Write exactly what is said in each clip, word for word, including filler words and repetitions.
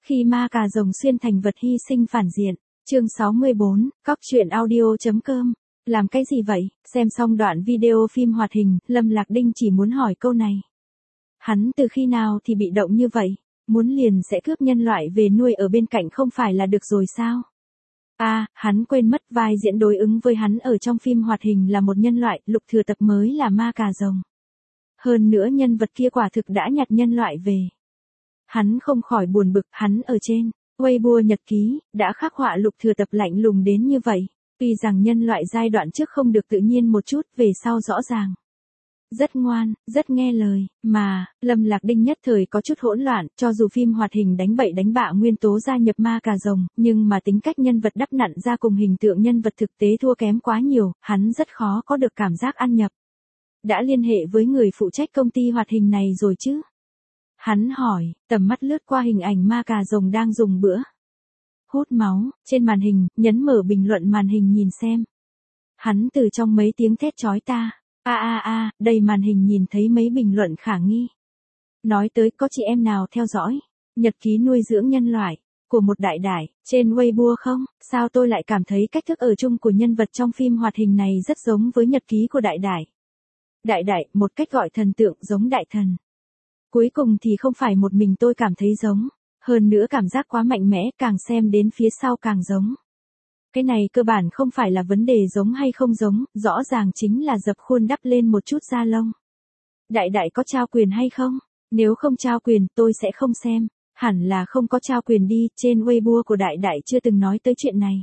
Khi ma cà rồng xuyên thành vật hy sinh phản diện. Chương sáu mươi bốn, cóc truyện audio.com. Làm cái gì vậy? Xem xong đoạn video phim hoạt hình, Lâm Lạc Đinh chỉ muốn hỏi câu này. Hắn từ khi nào thì bị động như vậy? Muốn liền sẽ cướp nhân loại về nuôi ở bên cạnh không phải là được rồi sao? À, hắn quên mất vai diễn đối ứng với hắn ở trong phim hoạt hình là một nhân loại, Lục Thừa Tập mới là ma cà rồng. Hơn nữa nhân vật kia quả thực đã nhặt nhân loại về. Hắn không khỏi buồn bực, hắn ở trên Weibo nhật ký, đã khắc họa Lục Thừa Tập lạnh lùng đến như vậy. Tuy rằng nhân loại giai đoạn trước không được tự nhiên một chút, về sau rõ ràng. Rất ngoan, rất nghe lời, mà, Lâm Lạc Đinh nhất thời có chút hỗn loạn, cho dù phim hoạt hình đánh bậy đánh bạ nguyên tố gia nhập ma cà rồng, nhưng mà tính cách nhân vật đắp nặn ra cùng hình tượng nhân vật thực tế thua kém quá nhiều, hắn rất khó có được cảm giác ăn nhập. Đã liên hệ với người phụ trách công ty hoạt hình này rồi chứ? Hắn hỏi, tầm mắt lướt qua hình ảnh ma cà rồng đang dùng bữa hút máu, trên màn hình, nhấn mở bình luận màn hình nhìn xem. Hắn từ trong mấy tiếng thét chói ta, a a a, đầy màn hình nhìn thấy mấy bình luận khả nghi. Nói tới có chị em nào theo dõi, nhật ký nuôi dưỡng nhân loại, của một đại đại, trên Weibo không? Sao tôi lại cảm thấy cách thức ở chung của nhân vật trong phim hoạt hình này rất giống với nhật ký của đại đại. Đại đại, một cách gọi thần tượng giống đại thần. Cuối cùng thì không phải một mình tôi cảm thấy giống. Hơn nữa cảm giác quá mạnh mẽ, càng xem đến phía sau càng giống. Cái này cơ bản không phải là vấn đề giống hay không giống, rõ ràng chính là dập khuôn đắp lên một chút da lông. Đại đại có trao quyền hay không? Nếu không trao quyền, tôi sẽ không xem. Hẳn là không có trao quyền đi, trên Weibo của đại đại chưa từng nói tới chuyện này.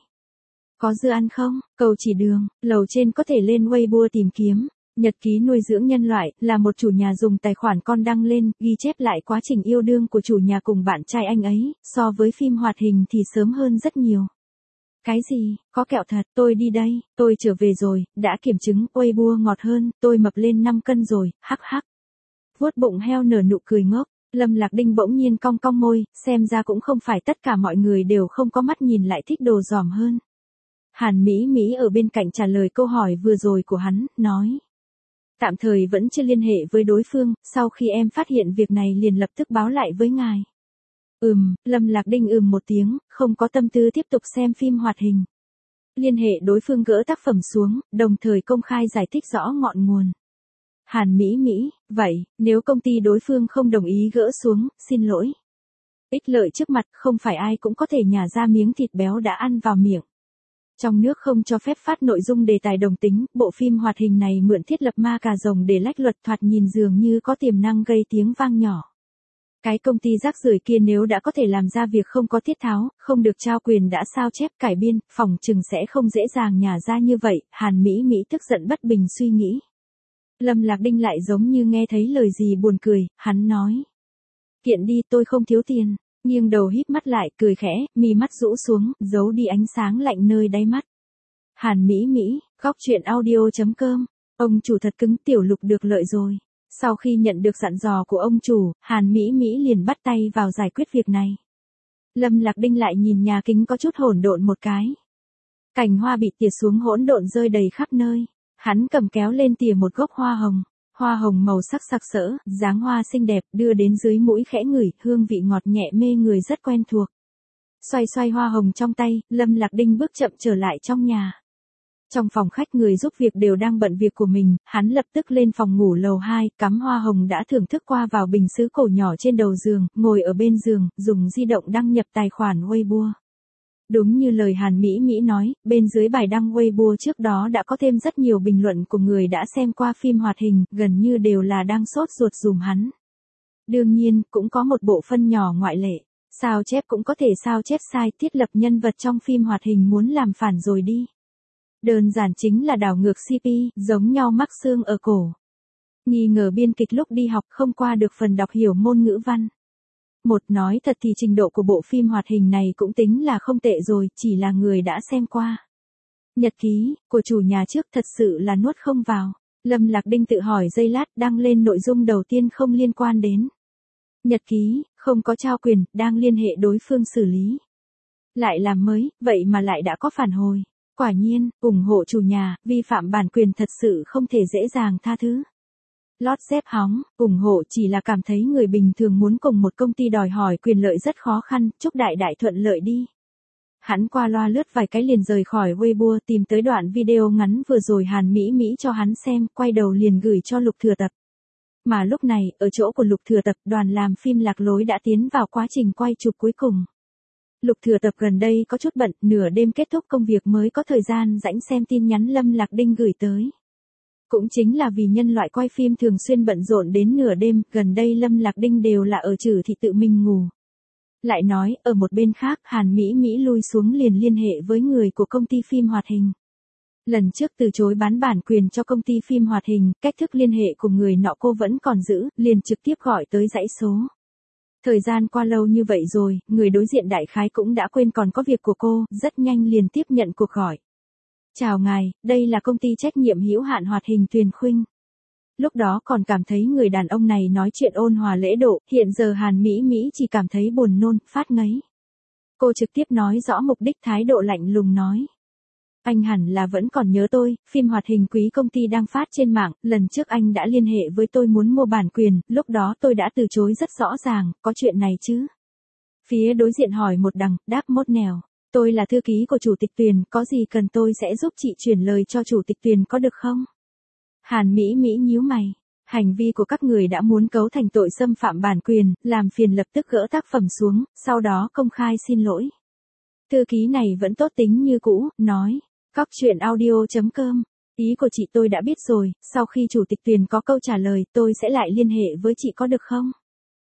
Có dư ăn không? Cầu chỉ đường, lầu trên có thể lên Weibo tìm kiếm. Nhật ký nuôi dưỡng nhân loại, là một chủ nhà dùng tài khoản con đăng lên, ghi chép lại quá trình yêu đương của chủ nhà cùng bạn trai anh ấy, so với phim hoạt hình thì sớm hơn rất nhiều. Cái gì, có kẹo thật, tôi đi đây, tôi trở về rồi, đã kiểm chứng, Weibo ngọt hơn, tôi mập lên năm cân rồi, hắc hắc. Vuốt bụng heo nở nụ cười ngốc, Lâm Lạc Đinh bỗng nhiên cong cong môi, xem ra cũng không phải tất cả mọi người đều không có mắt nhìn lại thích đồ giòm hơn. Hàn Mỹ Mỹ ở bên cạnh trả lời câu hỏi vừa rồi của hắn, nói. Tạm thời vẫn chưa liên hệ với đối phương, sau khi em phát hiện việc này liền lập tức báo lại với ngài. Ừm, Lâm Lạc Đinh ừm một tiếng, không có tâm tư tiếp tục xem phim hoạt hình. Liên hệ đối phương gỡ tác phẩm xuống, đồng thời công khai giải thích rõ ngọn nguồn. Hàn Mỹ Mỹ, vậy, nếu công ty đối phương không đồng ý gỡ xuống, xin lỗi. Ích lợi trước mặt, không phải ai cũng có thể nhả ra miếng thịt béo đã ăn vào miệng. Trong nước không cho phép phát nội dung đề tài đồng tính, bộ phim hoạt hình này mượn thiết lập ma cà rồng để lách luật thoạt nhìn dường như có tiềm năng gây tiếng vang nhỏ. Cái công ty rác rưởi kia nếu đã có thể làm ra việc không có tiết tháo, không được trao quyền đã sao chép cải biên, phòng chừng sẽ không dễ dàng nhả ra như vậy, Hàn Mỹ Mỹ tức giận bất bình suy nghĩ. Lâm Lạc Đinh lại giống như nghe thấy lời gì buồn cười, hắn nói. Kiện đi, tôi không thiếu tiền. Nghiêng đầu híp mắt lại, cười khẽ, mi mắt rũ xuống, giấu đi ánh sáng lạnh nơi đáy mắt. Hàn Mỹ Mỹ, cóc truyện audio.com. Ông chủ thật cứng, tiểu Lục được lợi rồi. Sau khi nhận được dặn dò của ông chủ, Hàn Mỹ Mỹ liền bắt tay vào giải quyết việc này. Lâm Lạc Đinh lại nhìn nhà kính có chút hỗn độn một cái. Cành hoa bị tỉa xuống hỗn độn rơi đầy khắp nơi. Hắn cầm kéo lên tỉa một gốc hoa hồng. Hoa hồng màu sắc sặc sỡ, dáng hoa xinh đẹp, đưa đến dưới mũi khẽ ngửi, hương vị ngọt nhẹ mê người rất quen thuộc. Xoay xoay hoa hồng trong tay, Lâm Lạc Đinh bước chậm trở lại trong nhà. Trong phòng khách người giúp việc đều đang bận việc của mình, hắn lập tức lên phòng ngủ lầu hai, cắm hoa hồng đã thưởng thức qua vào bình sứ cổ nhỏ trên đầu giường, ngồi ở bên giường, dùng di động đăng nhập tài khoản Weibo. Đúng như lời Hàn Mỹ Mỹ nói, bên dưới bài đăng Weibo trước đó đã có thêm rất nhiều bình luận của người đã xem qua phim hoạt hình, gần như đều là đang sốt ruột dùm hắn. Đương nhiên, cũng có một bộ phân nhỏ ngoại lệ. Sao chép cũng có thể sao chép sai, thiết lập nhân vật trong phim hoạt hình muốn làm phản rồi đi. Đơn giản chính là đảo ngược xê pê, giống nhau mắc xương ở cổ. Nghi ngờ biên kịch lúc đi học không qua được phần đọc hiểu môn ngữ văn. Một nói thật thì trình độ của bộ phim hoạt hình này cũng tính là không tệ rồi, chỉ là người đã xem qua. Nhật ký, của chủ nhà trước thật sự là nuốt không vào. Lâm Lạc Đinh tự hỏi giây lát đăng lên nội dung đầu tiên không liên quan đến. Nhật ký, không có trao quyền, đang liên hệ đối phương xử lý. Lại làm mới, vậy mà lại đã có phản hồi. Quả nhiên, ủng hộ chủ nhà, vi phạm bản quyền thật sự không thể dễ dàng tha thứ. lót dép hóng, ủng hộ chỉ là cảm thấy người bình thường muốn cùng một công ty đòi hỏi quyền lợi rất khó khăn, chúc đại đại thuận lợi đi. Hắn qua loa lướt vài cái liền rời khỏi Weibo tìm tới đoạn video ngắn vừa rồi Hàn Mỹ Mỹ cho hắn xem, quay đầu liền gửi cho Lục Thừa Tập. Mà lúc này, ở chỗ của Lục Thừa Tập, đoàn làm phim Lạc Lối đã tiến vào quá trình quay chụp cuối cùng. Lục Thừa Tập gần đây có chút bận, nửa đêm kết thúc công việc mới có thời gian rảnh xem tin nhắn Lâm Lạc Đinh gửi tới. Cũng chính là vì nhân loại quay phim thường xuyên bận rộn đến nửa đêm, gần đây Lâm Lạc Đinh đều là ở trừ thị tự mình ngủ. Lại nói, ở một bên khác, Hàn Mỹ Mỹ lui xuống liền liên hệ với người của công ty phim hoạt hình. Lần trước từ chối bán bản quyền cho công ty phim hoạt hình, cách thức liên hệ của người nọ cô vẫn còn giữ, liền trực tiếp gọi tới dãy số. Thời gian qua lâu như vậy rồi, người đối diện đại khái cũng đã quên còn có việc của cô, rất nhanh liền tiếp nhận cuộc gọi. Chào ngài, đây là công ty trách nhiệm hữu hạn hoạt hình Tuyền Khuynh. Lúc đó còn cảm thấy người đàn ông này nói chuyện ôn hòa lễ độ, hiện giờ Hàn Mỹ Mỹ chỉ cảm thấy buồn nôn, phát ngấy. Cô trực tiếp nói rõ mục đích, thái độ lạnh lùng nói. Anh hẳn là vẫn còn nhớ tôi, phim hoạt hình quý công ty đang phát trên mạng, lần trước anh đã liên hệ với tôi muốn mua bản quyền, lúc đó tôi đã từ chối rất rõ ràng, có chuyện này chứ. Phía đối diện hỏi một đằng, đáp một nẻo. Tôi là thư ký của chủ tịch Tuyền, có gì cần tôi sẽ giúp chị chuyển lời cho chủ tịch Tuyền có được không? Hàn Mỹ Mỹ nhíu mày. Hành vi của các người đã muốn cấu thành tội xâm phạm bản quyền, làm phiền lập tức gỡ tác phẩm xuống, sau đó công khai xin lỗi. Thư ký này vẫn tốt tính như cũ, nói. Cóc truyện audio chấm com. Ý của chị tôi đã biết rồi, sau khi chủ tịch Tuyền có câu trả lời, tôi sẽ lại liên hệ với chị có được không?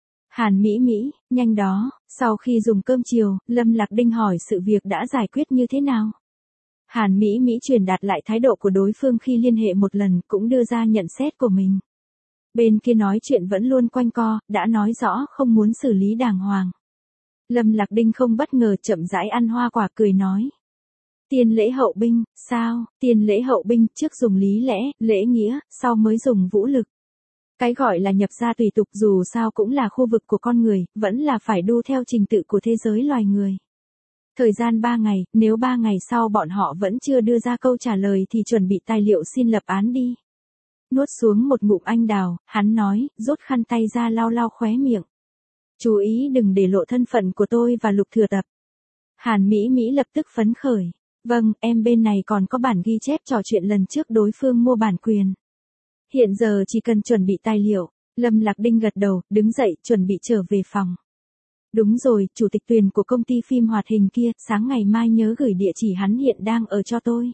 Hàn Mỹ Mỹ, nhanh đó, sau khi dùng cơm chiều, Lâm Lạc Đinh hỏi sự việc đã giải quyết như thế nào? Hàn Mỹ Mỹ truyền đạt lại thái độ của đối phương khi liên hệ một lần, cũng đưa ra nhận xét của mình. Bên kia nói chuyện vẫn luôn quanh co, đã nói rõ không muốn xử lý đàng hoàng. Lâm Lạc Đinh không bất ngờ chậm rãi ăn hoa quả cười nói. Tiên lễ hậu binh, sao, tiên lễ hậu binh, trước dùng lý lẽ, lễ nghĩa, sau mới dùng vũ lực. Cái gọi là nhập gia tùy tục dù sao cũng là khu vực của con người, vẫn là phải đu theo trình tự của thế giới loài người. Thời gian ba ngày, nếu ba ngày sau bọn họ vẫn chưa đưa ra câu trả lời thì chuẩn bị tài liệu xin lập án đi. Nuốt xuống một ngụm anh đào, hắn nói, rút khăn tay ra lau lau khóe miệng. Chú ý đừng để lộ thân phận của tôi và Lục Thừa Tập. Hàn Mỹ Mỹ lập tức phấn khởi. Vâng, em bên này còn có bản ghi chép trò chuyện lần trước đối phương mua bản quyền. Hiện giờ chỉ cần chuẩn bị tài liệu. Lâm Lạc Đinh gật đầu, đứng dậy, chuẩn bị trở về phòng. Đúng rồi, chủ tịch Tuyền của công ty phim hoạt hình kia, sáng ngày mai nhớ gửi địa chỉ hắn hiện đang ở cho tôi.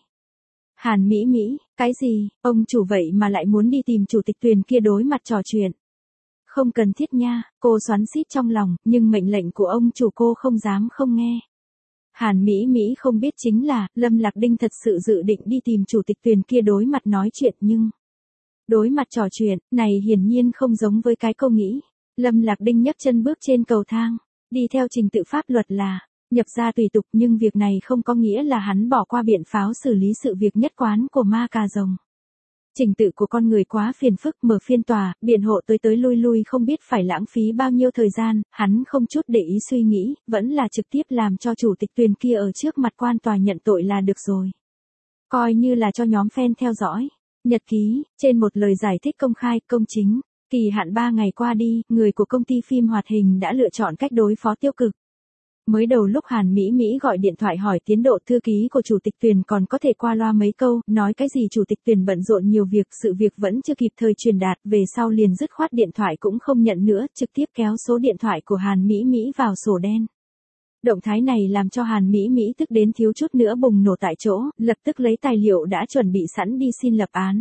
Hàn Mỹ Mỹ, cái gì, ông chủ vậy mà lại muốn đi tìm chủ tịch Tuyền kia đối mặt trò chuyện. Không cần thiết nha, cô xoắn xít trong lòng, nhưng mệnh lệnh của ông chủ cô không dám không nghe. Hàn Mỹ Mỹ không biết chính là, Lâm Lạc Đinh thật sự dự định đi tìm chủ tịch Tuyền kia đối mặt nói chuyện nhưng... Đối mặt trò chuyện, này hiển nhiên không giống với cái cô nghĩ. Lâm Lạc Đinh nhấc chân bước trên cầu thang, đi theo trình tự pháp luật là, nhập gia tùy tục nhưng việc này không có nghĩa là hắn bỏ qua biện pháo xử lý sự việc nhất quán của ma cà rồng. Trình tự của con người quá phiền phức, mở phiên tòa, biện hộ tới tới lui lui không biết phải lãng phí bao nhiêu thời gian, hắn không chút để ý suy nghĩ, vẫn là trực tiếp làm cho chủ tịch Tuyền kia ở trước mặt quan tòa nhận tội là được rồi. Coi như là cho nhóm fan theo dõi. Nhật ký, trên một lời giải thích công khai, công chính, kỳ hạn ba ngày qua đi, người của công ty phim hoạt hình đã lựa chọn cách đối phó tiêu cực. Mới đầu lúc Hàn Mỹ Mỹ gọi điện thoại hỏi tiến độ, thư ký của chủ tịch Tuyền còn có thể qua loa mấy câu, nói cái gì chủ tịch Tuyền bận rộn nhiều việc, sự việc vẫn chưa kịp thời truyền đạt, về sau liền dứt khoát điện thoại cũng không nhận nữa, trực tiếp kéo số điện thoại của Hàn Mỹ Mỹ vào sổ đen. Động thái này làm cho Hàn Mỹ Mỹ tức đến thiếu chút nữa bùng nổ tại chỗ, lập tức lấy tài liệu đã chuẩn bị sẵn đi xin lập án.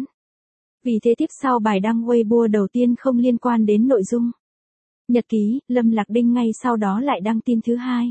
Vì thế tiếp sau bài đăng Weibo đầu tiên không liên quan đến nội dung. Nhật ký, Lâm Lạc Đinh ngay sau đó lại đăng tin thứ hai.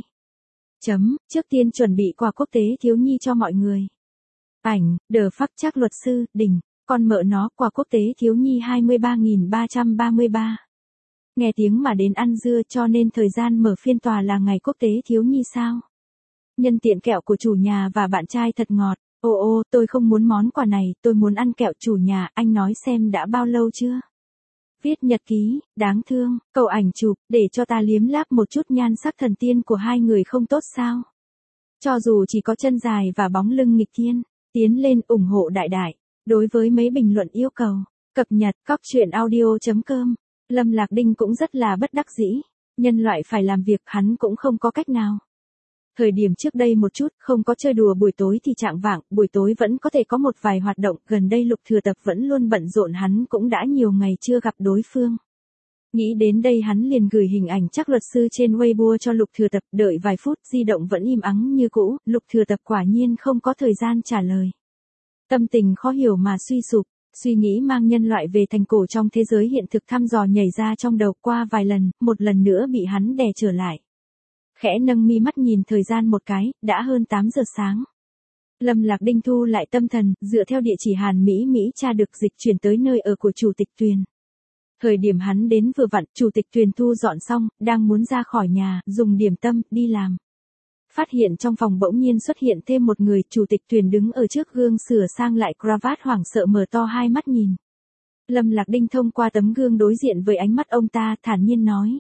Chấm, trước tiên chuẩn bị quà quốc tế thiếu nhi cho mọi người. Ảnh, đờ phắc chắc luật sư, đỉnh, con mợ nó, quà quốc tế thiếu nhi hai mươi ba nghìn ba trăm ba mươi ba. Nghe tiếng mà đến ăn dưa cho nên thời gian mở phiên tòa là ngày quốc tế thiếu nhi sao? Nhân tiện kẹo của chủ nhà và bạn trai thật ngọt. Ô ô, tôi không muốn món quà này, tôi muốn ăn kẹo chủ nhà, anh nói xem đã bao lâu chưa? Viết nhật ký, đáng thương, cậu ảnh chụp, để cho ta liếm láp một chút nhan sắc thần tiên của hai người không tốt sao? Cho dù chỉ có chân dài và bóng lưng nghịch thiên, tiến lên ủng hộ đại đại. Đối với mấy bình luận yêu cầu, Cập nhật cóc truyện audio chấm com. Lâm Lạc Đinh cũng rất là bất đắc dĩ. Nhân loại phải làm việc hắn cũng không có cách nào. Thời điểm trước đây một chút, không có chơi đùa buổi tối thì trạng vạng, buổi tối vẫn có thể có một vài hoạt động, gần đây Lục Thừa Tập vẫn luôn bận rộn, hắn cũng đã nhiều ngày chưa gặp đối phương. Nghĩ đến đây hắn liền gửi hình ảnh chắc luật sư trên Weibo cho Lục Thừa Tập, đợi vài phút di động vẫn im ắng như cũ, Lục Thừa Tập quả nhiên không có thời gian trả lời. Tâm tình khó hiểu mà suy sụp, suy nghĩ mang nhân loại về thành cổ trong thế giới hiện thực thăm dò nhảy ra trong đầu qua vài lần, một lần nữa bị hắn đè trở lại. Khẽ nâng mi mắt nhìn thời gian một cái, đã hơn tám giờ sáng. Lâm Lạc Đinh thu lại tâm thần, dựa theo địa chỉ Hàn Mỹ Mỹ tra được dịch chuyển tới nơi ở của Chủ tịch Tuyền. Thời điểm hắn đến vừa vặn, Chủ tịch Tuyền thu dọn xong, đang muốn ra khỏi nhà, dùng điểm tâm, đi làm. Phát hiện trong phòng bỗng nhiên xuất hiện thêm một người, Chủ tịch Tuyền đứng ở trước gương sửa sang lại cravat hoảng sợ mở to hai mắt nhìn. Lâm Lạc Đinh thông qua tấm gương đối diện với ánh mắt ông ta, thản nhiên nói.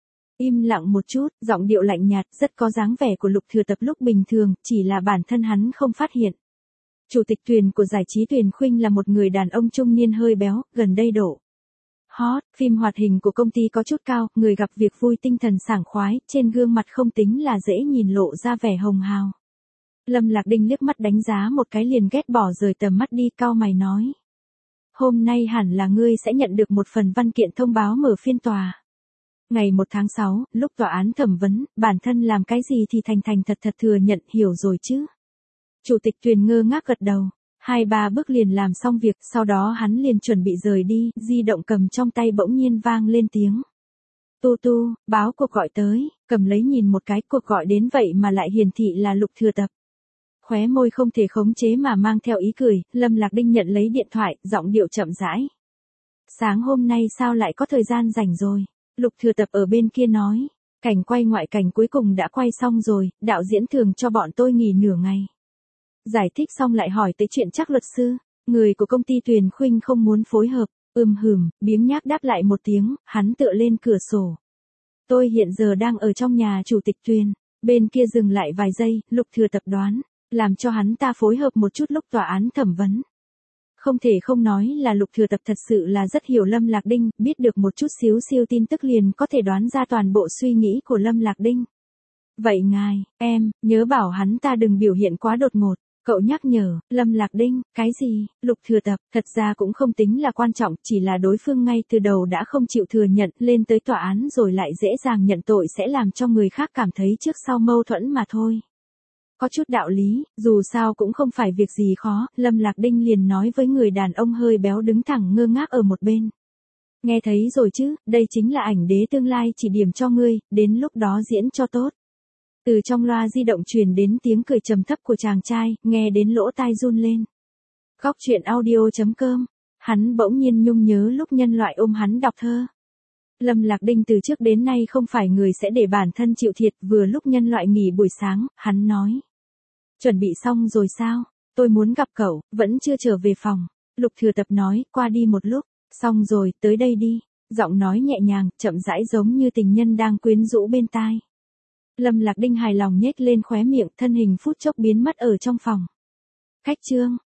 Im lặng một chút, giọng điệu lạnh nhạt, rất có dáng vẻ của Lục Thừa Tập lúc bình thường, chỉ là bản thân hắn không phát hiện. Chủ tịch Tuyền của giải trí Tuyền Khuynh là một người đàn ông trung niên hơi béo, gần đây độ hot, phim hoạt hình của công ty có chút cao, người gặp việc vui tinh thần sảng khoái, trên gương mặt không tính là dễ nhìn lộ ra vẻ hồng hào. Lâm Lạc Đinh liếc mắt đánh giá một cái liền ghét bỏ rời tầm mắt đi, cau mày nói. Hôm nay hẳn là ngươi sẽ nhận được một phần văn kiện thông báo mở phiên tòa. Ngày một tháng sáu, lúc tòa án thẩm vấn, bản thân làm cái gì thì thành thành thật thật thừa nhận, hiểu rồi chứ. Chủ tịch Tuyền ngơ ngác gật đầu. Hai ba bước liền làm xong việc, sau đó hắn liền chuẩn bị rời đi, di động cầm trong tay bỗng nhiên vang lên tiếng. Tu tu, báo cuộc gọi tới, cầm lấy nhìn một cái, cuộc gọi đến vậy mà lại hiển thị là Lục Thừa Tập. Khóe môi không thể khống chế mà mang theo ý cười, Lâm Lạc Đinh nhận lấy điện thoại, giọng điệu chậm rãi. Sáng hôm nay sao lại có thời gian rảnh rồi? Lục Thừa Tập ở bên kia nói. Cảnh quay ngoại cảnh cuối cùng đã quay xong rồi, đạo diễn thường cho bọn tôi nghỉ nửa ngày. Giải thích xong lại hỏi tới chuyện chắc luật sư, người của công ty Tuyền Khuynh không muốn phối hợp, ừm hừm, biếng nhác đáp lại một tiếng, hắn tựa lên cửa sổ. Tôi hiện giờ đang ở trong nhà Chủ tịch Tuyền, bên kia dừng lại vài giây, Lục Thừa Tập đoán, làm cho hắn ta phối hợp một chút lúc tòa án thẩm vấn. Không thể không nói là Lục Thừa Tập thật sự là rất hiểu Lâm Lạc Đinh, biết được một chút xíu siêu tin tức liền có thể đoán ra toàn bộ suy nghĩ của Lâm Lạc Đinh. Vậy ngài, em, nhớ bảo hắn ta đừng biểu hiện quá đột ngột. Cậu nhắc nhở, Lâm Lạc Đinh, cái gì? Lục Thừa Tập, thật ra cũng không tính là quan trọng, chỉ là đối phương ngay từ đầu đã không chịu thừa nhận, lên tới tòa án rồi lại dễ dàng nhận tội sẽ làm cho người khác cảm thấy trước sau mâu thuẫn mà thôi. Có chút đạo lý, dù sao cũng không phải việc gì khó, Lâm Lạc Đinh liền nói với người đàn ông hơi béo đứng thẳng ngơ ngác ở một bên. Nghe thấy rồi chứ, đây chính là ảnh đế tương lai chỉ điểm cho ngươi, đến lúc đó diễn cho tốt. Từ trong loa di động truyền đến tiếng cười trầm thấp của chàng trai, nghe đến lỗ tai run lên. Góc truyện audio chấm com, hắn bỗng nhiên nhung nhớ lúc nhân loại ôm hắn đọc thơ. Lâm Lạc Đinh từ trước đến nay không phải người sẽ để bản thân chịu thiệt, vừa lúc nhân loại nghỉ buổi sáng, hắn nói. Chuẩn bị xong rồi sao? Tôi muốn gặp cậu, vẫn chưa trở về phòng. Lục Thừa Tập nói, qua đi một lúc, xong rồi, tới đây đi. Giọng nói nhẹ nhàng, chậm rãi giống như tình nhân đang quyến rũ bên tai. Lâm Lạc Đinh hài lòng nhếch lên khóe miệng, thân hình phút chốc biến mất ở trong phòng. Khách trương,